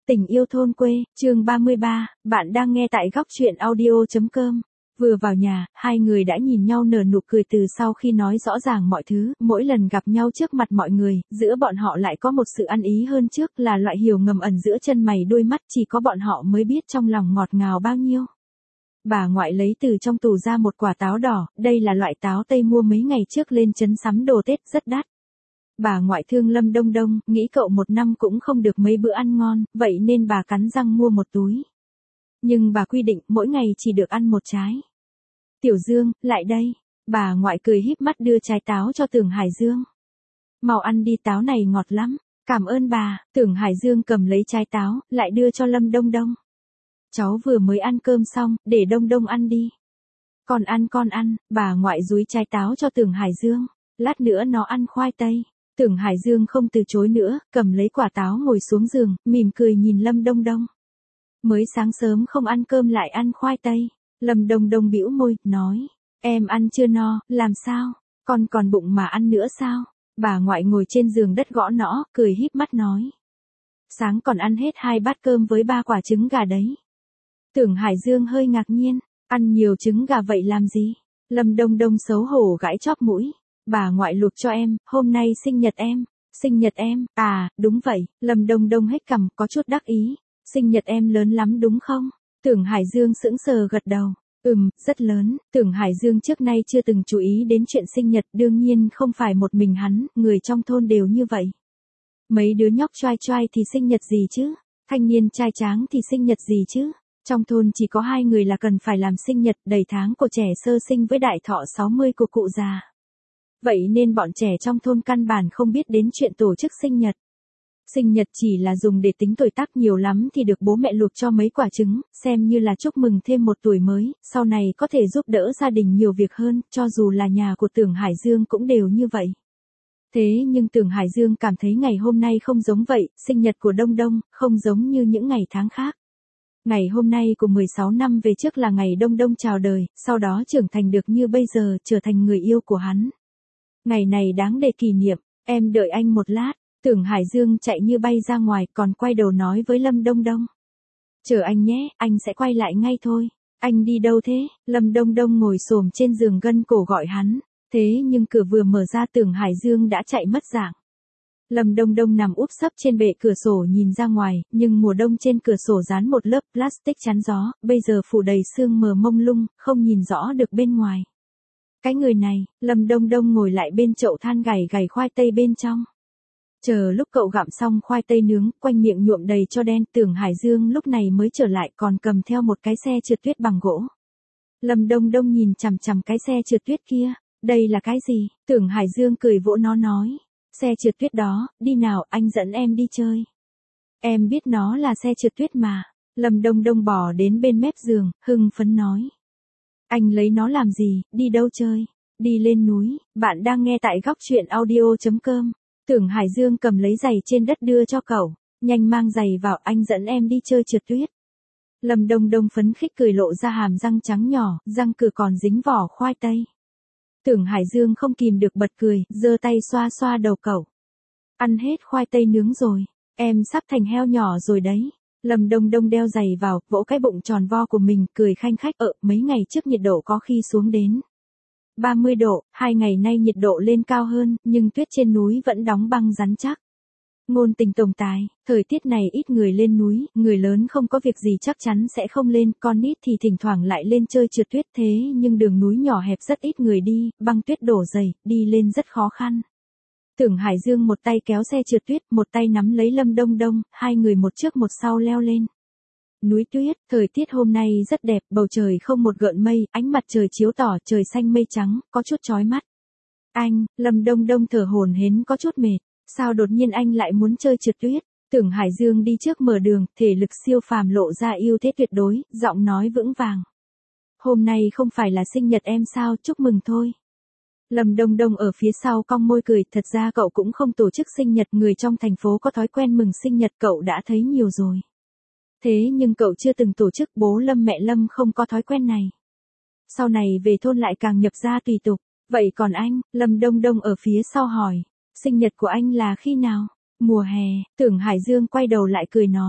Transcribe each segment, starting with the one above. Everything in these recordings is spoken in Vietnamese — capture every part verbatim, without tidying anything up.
Tình yêu thôn quê, chương ba mươi ba, bạn đang nghe tại góc truyện audio.com. Vừa vào nhà, hai người đã nhìn nhau nở nụ cười từ sau khi nói rõ ràng mọi thứ, mỗi lần gặp nhau trước mặt mọi người, giữa bọn họ lại có một sự ăn ý hơn trước là loại hiểu ngầm ẩn giữa chân mày đôi mắt chỉ có bọn họ mới biết trong lòng ngọt ngào bao nhiêu. Bà ngoại lấy từ trong tủ ra một quả táo đỏ, đây là loại táo Tây mua mấy ngày trước lên trấn sắm đồ Tết rất đắt. Bà ngoại thương Lâm Đông Đông, nghĩ cậu một năm cũng không được mấy bữa ăn ngon, vậy nên bà cắn răng mua một túi. Nhưng bà quy định mỗi ngày chỉ được ăn một trái. Tiểu Dương, lại đây. Bà ngoại cười híp mắt đưa trái táo cho Tưởng Hải Dương. Mau ăn đi, táo này ngọt lắm. Cảm ơn bà. Tưởng Hải Dương cầm lấy trái táo, lại đưa cho Lâm Đông Đông. Cháu vừa mới ăn cơm xong, để Đông Đông ăn đi. Con ăn con ăn, bà ngoại dúi trái táo cho Tưởng Hải Dương. Lát nữa nó ăn khoai tây. Tưởng Hải Dương không từ chối nữa, cầm lấy quả táo ngồi xuống giường, mỉm cười nhìn Lâm Đông Đông. Mới sáng sớm không ăn cơm lại ăn khoai tây. Lâm Đông Đông bĩu môi, nói, em ăn chưa no, làm sao, con còn bụng mà ăn nữa sao? Bà ngoại ngồi trên giường đất gõ nõ, cười híp mắt nói. Sáng còn ăn hết hai bát cơm với ba quả trứng gà đấy. Tưởng Hải Dương hơi ngạc nhiên, ăn nhiều trứng gà vậy làm gì? Lâm Đông Đông xấu hổ gãi chóp mũi. Bà ngoại luộc cho em, hôm nay sinh nhật em. Sinh nhật em, à, đúng vậy, Lâm Đông Đông hết cằm, có chút đắc ý. Sinh nhật em lớn lắm đúng không? Tưởng Hải Dương sững sờ gật đầu. Ừm, rất lớn. Tưởng Hải Dương trước nay chưa từng chú ý đến chuyện sinh nhật, đương nhiên không phải một mình hắn, người trong thôn đều như vậy. Mấy đứa nhóc choai choai thì sinh nhật gì chứ? Thanh niên trai tráng thì sinh nhật gì chứ? Trong thôn chỉ có hai người là cần phải làm sinh nhật, đầy tháng của trẻ sơ sinh với đại thọ sáu mươi của cụ già. Vậy nên bọn trẻ trong thôn căn bản không biết đến chuyện tổ chức sinh nhật. Sinh nhật chỉ là dùng để tính tuổi tác, nhiều lắm thì được bố mẹ luộc cho mấy quả trứng, xem như là chúc mừng thêm một tuổi mới, sau này có thể giúp đỡ gia đình nhiều việc hơn, cho dù là nhà của Tưởng Hải Dương cũng đều như vậy. Thế nhưng Tưởng Hải Dương cảm thấy ngày hôm nay không giống vậy, sinh nhật của Đông Đông, không giống như những ngày tháng khác. Ngày hôm nay của mười sáu năm về trước là ngày Đông Đông chào đời, sau đó trưởng thành được như bây giờ, trở thành người yêu của hắn. Ngày này đáng để kỷ niệm, em đợi anh một lát. Tưởng Hải Dương chạy như bay ra ngoài, còn quay đầu nói với Lâm Đông Đông. Chờ anh nhé, anh sẽ quay lại ngay thôi. Anh đi đâu thế? Lâm Đông Đông ngồi xổm trên giường gân cổ gọi hắn. Thế nhưng cửa vừa mở ra, Tưởng Hải Dương đã chạy mất dạng. Lâm Đông Đông nằm úp sấp trên bệ cửa sổ nhìn ra ngoài, nhưng mùa đông trên cửa sổ dán một lớp plastic chắn gió, bây giờ phủ đầy sương mờ mông lung, không nhìn rõ được bên ngoài. Cái người này, Lâm Đông Đông ngồi lại bên chậu than gảy gảy khoai tây bên trong. Chờ lúc cậu gặm xong khoai tây nướng, quanh miệng nhuộm đầy cho đen, Tưởng Hải Dương lúc này mới trở lại, còn cầm theo một cái xe trượt tuyết bằng gỗ. Lâm Đông Đông nhìn chằm chằm cái xe trượt tuyết kia, đây là cái gì? Tưởng Hải Dương cười vỗ nó nói, xe trượt tuyết đó, đi nào, anh dẫn em đi chơi. Em biết nó là xe trượt tuyết mà. Lâm Đông Đông bò đến bên mép giường, hưng phấn nói. Anh lấy nó làm gì, đi đâu chơi? Đi lên núi. Bạn đang nghe tại góc truyện audio.com. Tưởng Hải Dương cầm lấy giày trên đất đưa cho cậu, nhanh mang giày vào, anh dẫn em đi chơi trượt tuyết. Lâm Đông Đông phấn khích cười lộ ra hàm răng trắng nhỏ, răng cửa còn dính vỏ khoai tây. Tưởng Hải Dương không kìm được bật cười, giơ tay xoa xoa đầu cậu. Ăn hết khoai tây nướng rồi, em sắp thành heo nhỏ rồi đấy. Lâm Đông Đông đeo giày vào, vỗ cái bụng tròn vo của mình, cười khanh khách, ợ, mấy ngày trước nhiệt độ có khi xuống đến ba mươi độ, hai ngày nay nhiệt độ lên cao hơn, nhưng tuyết trên núi vẫn đóng băng rắn chắc. Ngôn tình tổng tài, thời tiết này ít người lên núi, người lớn không có việc gì chắc chắn sẽ không lên, con nít thì thỉnh thoảng lại lên chơi trượt tuyết, thế nhưng đường núi nhỏ hẹp rất ít người đi, băng tuyết đổ dày, đi lên rất khó khăn. Tưởng Hải Dương một tay kéo xe trượt tuyết, một tay nắm lấy Lâm Đông Đông, hai người một trước một sau leo lên. Núi tuyết, thời tiết hôm nay rất đẹp, bầu trời không một gợn mây, ánh mặt trời chiếu tỏ, trời xanh mây trắng, có chút chói mắt. Anh, Lâm Đông Đông thở hổn hển có chút mệt, sao đột nhiên anh lại muốn chơi trượt tuyết? Tưởng Hải Dương đi trước mở đường, thể lực siêu phàm lộ ra ưu thế tuyệt đối, giọng nói vững vàng. Hôm nay không phải là sinh nhật em sao, chúc mừng thôi. Lâm Đông Đông ở phía sau cong môi cười, thật ra cậu cũng không tổ chức sinh nhật, người trong thành phố có thói quen mừng sinh nhật cậu đã thấy nhiều rồi. Thế nhưng cậu chưa từng tổ chức, bố Lâm mẹ Lâm không có thói quen này. Sau này về thôn lại càng nhập ra tùy tục. Vậy còn anh? Lâm Đông Đông ở phía sau hỏi. Sinh nhật của anh là khi nào? Mùa hè. Tưởng Hải Dương quay đầu lại cười nói.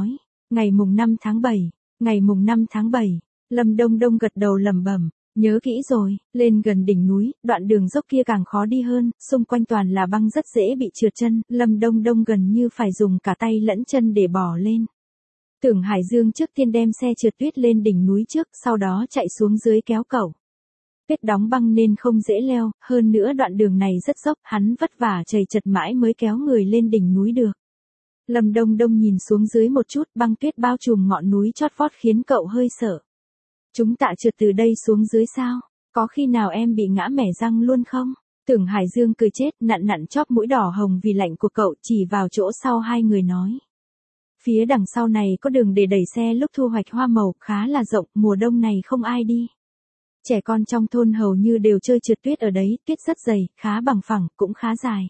Ngày mùng năm tháng bảy, ngày mùng năm tháng bảy, Lâm Đông Đông gật đầu lẩm bẩm, nhớ kỹ rồi, lên gần đỉnh núi, đoạn đường dốc kia càng khó đi hơn, xung quanh toàn là băng rất dễ bị trượt chân, Lâm Đông Đông gần như phải dùng cả tay lẫn chân để bò lên. Tưởng Hải Dương trước tiên đem xe trượt tuyết lên đỉnh núi trước, sau đó chạy xuống dưới kéo cẩu. Tuyết đóng băng nên không dễ leo, hơn nữa đoạn đường này rất dốc, hắn vất vả chầy chật mãi mới kéo người lên đỉnh núi được. Lâm Đông Đông nhìn xuống dưới một chút, băng tuyết bao trùm ngọn núi chót vót khiến cậu hơi sợ. Chúng ta trượt từ đây xuống dưới sao? Có khi nào em bị ngã mẻ răng luôn không? Tưởng Hải Dương cười chết, nặn nặn chóp mũi đỏ hồng vì lạnh của cậu, chỉ vào chỗ sau hai người nói. Phía đằng sau này có đường để đẩy xe lúc thu hoạch hoa màu, khá là rộng, mùa đông này không ai đi. Trẻ con trong thôn hầu như đều chơi trượt tuyết ở đấy, tuyết rất dày, khá bằng phẳng, cũng khá dài.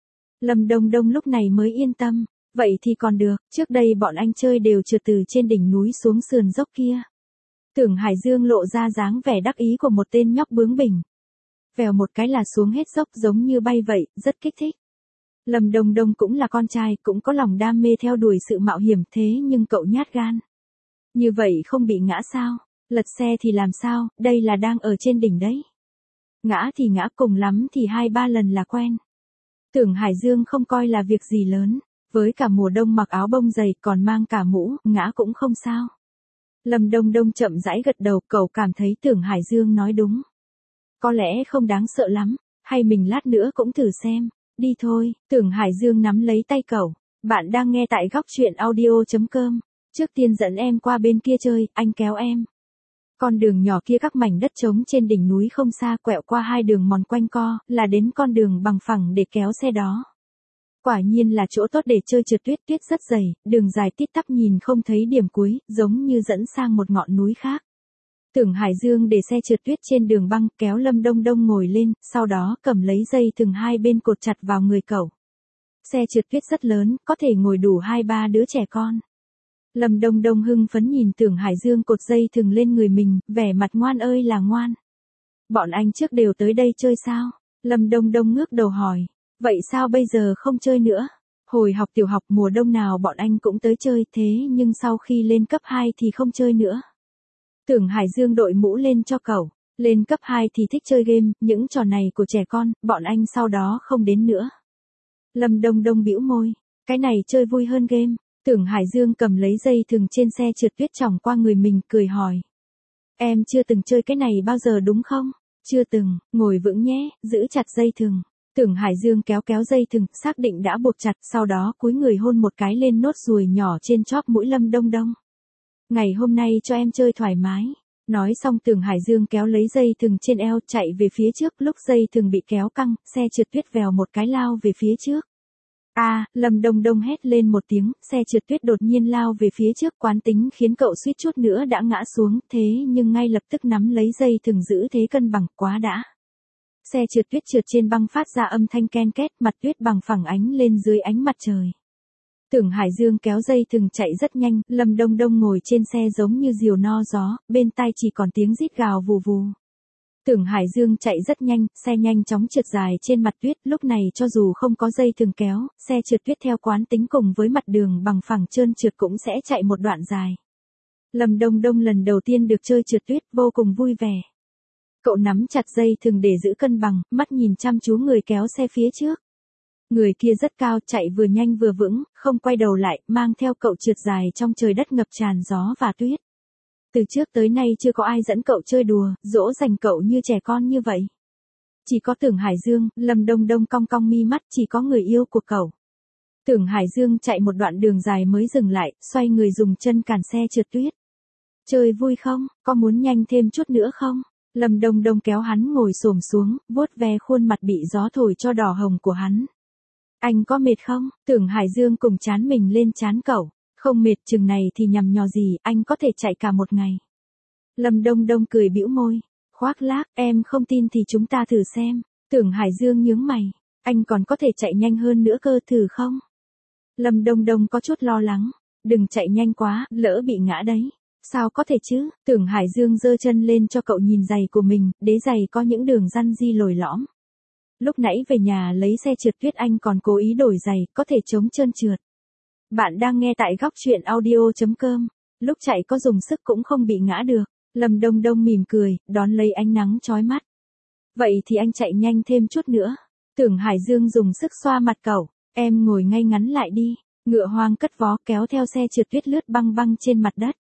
Lâm Đông Đông lúc này mới yên tâm, vậy thì còn được, trước đây bọn anh chơi đều trượt từ trên đỉnh núi xuống sườn dốc kia. Tưởng Hải Dương lộ ra dáng vẻ đắc ý của một tên nhóc bướng bỉnh. Vèo một cái là xuống hết dốc giống như bay vậy, rất kích thích. Lâm Đông Đông cũng là con trai, cũng có lòng đam mê theo đuổi sự mạo hiểm thế nhưng cậu nhát gan. Như vậy không bị ngã sao? Lật xe thì làm sao, đây là đang ở trên đỉnh đấy. Ngã thì ngã, cùng lắm thì hai ba lần là quen. Tưởng Hải Dương không coi là việc gì lớn, với cả mùa đông mặc áo bông dày còn mang cả mũ, ngã cũng không sao. Lâm Đông Đông chậm rãi gật đầu, cậu cảm thấy Tưởng Hải Dương nói đúng. Có lẽ không đáng sợ lắm, hay mình lát nữa cũng thử xem. Đi thôi, Tưởng Hải Dương nắm lấy tay cậu. Bạn đang nghe tại góc truyện audio chấm com. Trước tiên dẫn em qua bên kia chơi, anh kéo em. Con đường nhỏ kia các mảnh đất trống trên đỉnh núi không xa, quẹo qua hai đường mòn quanh co, là đến con đường bằng phẳng để kéo xe đó. Quả nhiên là chỗ tốt để chơi trượt tuyết, tuyết rất dày, đường dài tít tắp nhìn không thấy điểm cuối, giống như dẫn sang một ngọn núi khác. Tưởng Hải Dương để xe trượt tuyết trên đường băng, kéo Lâm Đông Đông ngồi lên, sau đó cầm lấy dây thừng hai bên cột chặt vào người cậu. Xe trượt tuyết rất lớn, có thể ngồi đủ hai ba đứa trẻ con. Lâm Đông Đông hưng phấn nhìn Tưởng Hải Dương cột dây thừng lên người mình, vẻ mặt ngoan ơi là ngoan. Bọn anh trước đều tới đây chơi sao? Lâm Đông Đông ngước đầu hỏi. Vậy sao bây giờ không chơi nữa? Hồi học tiểu học mùa đông nào bọn anh cũng tới chơi, thế nhưng sau khi lên cấp hai thì không chơi nữa. Tưởng Hải Dương đội mũ lên cho cậu. Lên cấp hai thì thích chơi game, những trò này của trẻ con, bọn anh sau đó không đến nữa. Lâm Đông Đông bĩu môi. Cái này chơi vui hơn game. Tưởng Hải Dương cầm lấy dây thừng trên xe trượt tuyết chỏng qua người mình, cười hỏi. Em chưa từng chơi cái này bao giờ đúng không? Chưa từng, ngồi vững nhé, giữ chặt dây thừng. Tưởng Hải Dương kéo kéo dây thừng, xác định đã buộc chặt, sau đó cúi người hôn một cái lên nốt ruồi nhỏ trên chóp mũi Lâm Đông Đông. Ngày hôm nay cho em chơi thoải mái. Nói xong Tưởng Hải Dương kéo lấy dây thừng trên eo chạy về phía trước, lúc dây thừng bị kéo căng, xe trượt tuyết vèo một cái lao về phía trước. A, à, Lâm Đông Đông hét lên một tiếng, xe trượt tuyết đột nhiên lao về phía trước, quán tính khiến cậu suýt chút nữa đã ngã xuống, thế nhưng ngay lập tức nắm lấy dây thừng giữ thế cân bằng, quá đã. Xe trượt tuyết trượt trên băng phát ra âm thanh ken két, mặt tuyết bằng phẳng ánh lên dưới ánh mặt trời. Tưởng Hải Dương kéo dây thừng chạy rất nhanh, Lâm Đông Đông ngồi trên xe giống như diều no gió, bên tai chỉ còn tiếng rít gào vù vù. Tưởng Hải Dương chạy rất nhanh, xe nhanh chóng trượt dài trên mặt tuyết, lúc này cho dù không có dây thừng kéo, xe trượt tuyết theo quán tính cùng với mặt đường bằng phẳng trơn trượt cũng sẽ chạy một đoạn dài. Lâm Đông Đông lần đầu tiên được chơi trượt tuyết, vô cùng vui vẻ. Cậu nắm chặt dây thừng để giữ cân bằng, mắt nhìn chăm chú người kéo xe phía trước. Người kia rất cao, chạy vừa nhanh vừa vững, không quay đầu lại, mang theo cậu trượt dài trong trời đất ngập tràn gió và tuyết. Từ trước tới nay chưa có ai dẫn cậu chơi đùa, dỗ dành cậu như trẻ con như vậy. Chỉ có Tưởng Hải Dương, Lâm Đông Đông cong cong mi mắt, chỉ có người yêu của cậu. Tưởng Hải Dương chạy một đoạn đường dài mới dừng lại, xoay người dùng chân cản xe trượt tuyết. Chơi vui không, có muốn nhanh thêm chút nữa không? Lâm Đông Đông kéo hắn ngồi xổm xuống, vuốt ve khuôn mặt bị gió thổi cho đỏ hồng của hắn. Anh có mệt không? Tưởng Hải Dương cùng chán mình lên chán cậu. Không mệt, chừng này thì nhằm nhò gì, anh có thể chạy cả một ngày. Lâm Đông Đông cười bĩu môi. Khoác lác, em không tin thì chúng ta thử xem. Tưởng Hải Dương nhướng mày. Anh còn có thể chạy nhanh hơn nữa cơ, thử không? Lâm Đông Đông có chút lo lắng. Đừng chạy nhanh quá, lỡ bị ngã đấy. Sao có thể chứ? Tưởng Hải Dương giơ chân lên cho cậu nhìn giày của mình, đế giày có những đường răn di lồi lõm. Lúc nãy về nhà lấy xe trượt tuyết anh còn cố ý đổi giày, có thể chống trơn trượt. Bạn đang nghe tại góc chuyện audio.com. Lúc chạy có dùng sức cũng không bị ngã được. Lâm Đông Đông mỉm cười, đón lấy ánh nắng chói mắt. Vậy thì anh chạy nhanh thêm chút nữa. Tưởng Hải Dương dùng sức xoa mặt cậu. Em ngồi ngay ngắn lại đi. Ngựa hoang cất vó kéo theo xe trượt tuyết lướt băng băng trên mặt đất.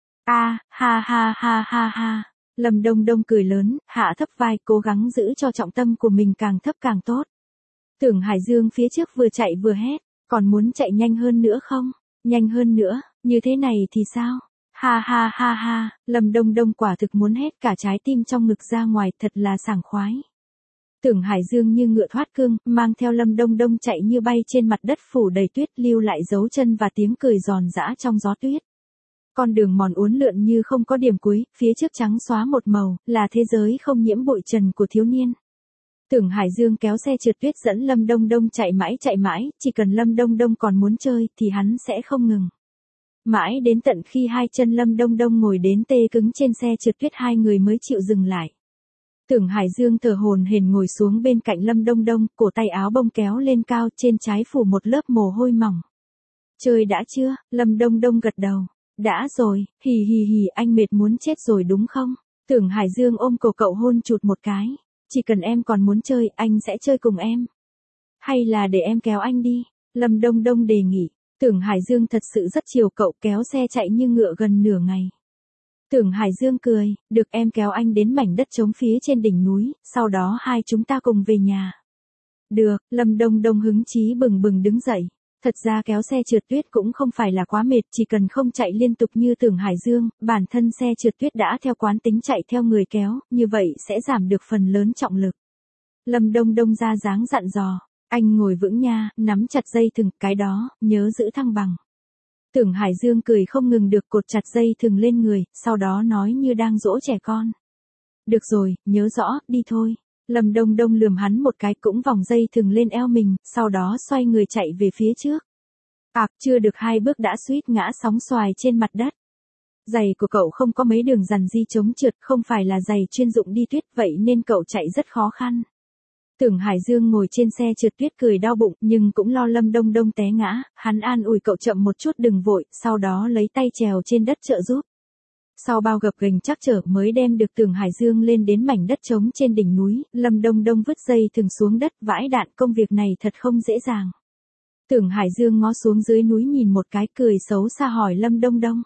A, ha ha ha ha ha. Lâm Đông Đông cười lớn, hạ thấp vai cố gắng giữ cho trọng tâm của mình càng thấp càng tốt. Tưởng Hải Dương phía trước vừa chạy vừa hét, còn muốn chạy nhanh hơn nữa không? Nhanh hơn nữa, như thế này thì sao? Ha ha ha ha, Lâm Đông Đông quả thực muốn hét cả trái tim trong ngực ra ngoài, thật là sảng khoái. Tưởng Hải Dương như ngựa thoát cương, mang theo Lâm Đông Đông chạy như bay trên mặt đất phủ đầy tuyết, lưu lại dấu chân và tiếng cười giòn giã trong gió tuyết. Con đường mòn uốn lượn như không có điểm cuối, phía trước trắng xóa một màu, là thế giới không nhiễm bụi trần của thiếu niên. Tưởng Hải Dương kéo xe trượt tuyết dẫn Lâm Đông Đông chạy mãi chạy mãi, chỉ cần Lâm Đông Đông còn muốn chơi thì hắn sẽ không ngừng. Mãi đến tận khi hai chân Lâm Đông Đông ngồi đến tê cứng trên xe trượt tuyết hai người mới chịu dừng lại. Tưởng Hải Dương thở hổn hển ngồi xuống bên cạnh Lâm Đông Đông, cổ tay áo bông kéo lên cao, trên trái phủ một lớp mồ hôi mỏng. Chơi đã chưa? Lâm Đông Đông gật đầu. Đã rồi, hì hì hì, anh mệt muốn chết rồi đúng không? Tưởng Hải Dương ôm cổ cậu hôn chụt một cái. Chỉ cần em còn muốn chơi, anh sẽ chơi cùng em. Hay là để em kéo anh đi? Lâm Đông Đông đề nghị. Tưởng Hải Dương thật sự rất chiều cậu, kéo xe chạy như ngựa gần nửa ngày. Tưởng Hải Dương cười, được, em kéo anh đến mảnh đất trống phía trên đỉnh núi, sau đó hai chúng ta cùng về nhà. Được, Lâm Đông Đông hứng chí bừng bừng đứng dậy. Thật ra kéo xe trượt tuyết cũng không phải là quá mệt, chỉ cần không chạy liên tục như Tưởng Hải Dương, bản thân xe trượt tuyết đã theo quán tính chạy theo người kéo, như vậy sẽ giảm được phần lớn trọng lực. Lâm Đông Đông ra dáng dặn dò, anh ngồi vững nha, nắm chặt dây thừng, cái đó, nhớ giữ thăng bằng. Tưởng Hải Dương cười không ngừng được, cột chặt dây thừng lên người, sau đó nói như đang dỗ trẻ con. Được rồi, nhớ rõ, đi thôi. Lâm Đông Đông lườm hắn một cái, cũng vòng dây thừng lên eo mình, sau đó xoay người chạy về phía trước. Ạc, chưa được hai bước đã suýt ngã sóng xoài trên mặt đất. Giày của cậu không có mấy đường dằn di chống trượt, không phải là giày chuyên dụng đi tuyết, vậy nên cậu chạy rất khó khăn. Tưởng Hải Dương ngồi trên xe trượt tuyết cười đau bụng, nhưng cũng lo Lâm Đông Đông té ngã, hắn an ủi cậu chậm một chút đừng vội, sau đó lấy tay trèo trên đất trợ giúp. Sau bao gập ghềnh trắc trở mới đem được Tưởng Hải Dương lên đến mảnh đất trống trên đỉnh núi, Lâm Đông Đông vứt dây thừng xuống đất, vãi đạn, công việc này thật không dễ dàng. Tưởng Hải Dương ngó xuống dưới núi nhìn một cái, cười xấu xa hỏi Lâm Đông Đông.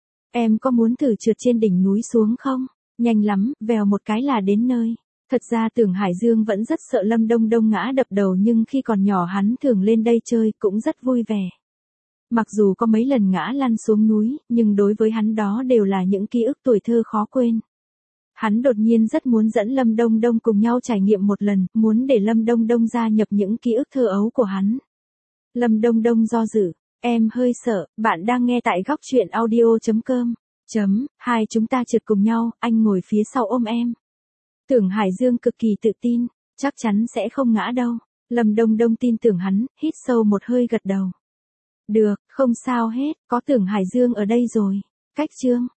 Em có muốn thử trượt trên đỉnh núi xuống không? Nhanh lắm, vèo một cái là đến nơi. Thật ra Tưởng Hải Dương vẫn rất sợ Lâm Đông Đông ngã đập đầu, nhưng khi còn nhỏ hắn thường lên đây chơi cũng rất vui vẻ. Mặc dù có mấy lần ngã lăn xuống núi, nhưng đối với hắn đó đều là những ký ức tuổi thơ khó quên. Hắn đột nhiên rất muốn dẫn Lâm Đông Đông cùng nhau trải nghiệm một lần, muốn để Lâm Đông Đông gia nhập những ký ức thơ ấu của hắn. Lâm Đông Đông do dự, em hơi sợ, bạn đang nghe tại góc chuyện audio.com. Chấm, hai chúng ta trượt cùng nhau, anh ngồi phía sau ôm em. Tưởng Hải Dương cực kỳ tự tin, chắc chắn sẽ không ngã đâu. Lâm Đông Đông tin tưởng hắn, hít sâu một hơi gật đầu. Được, không sao hết, có Tưởng Hải Dương ở đây rồi. Cách chương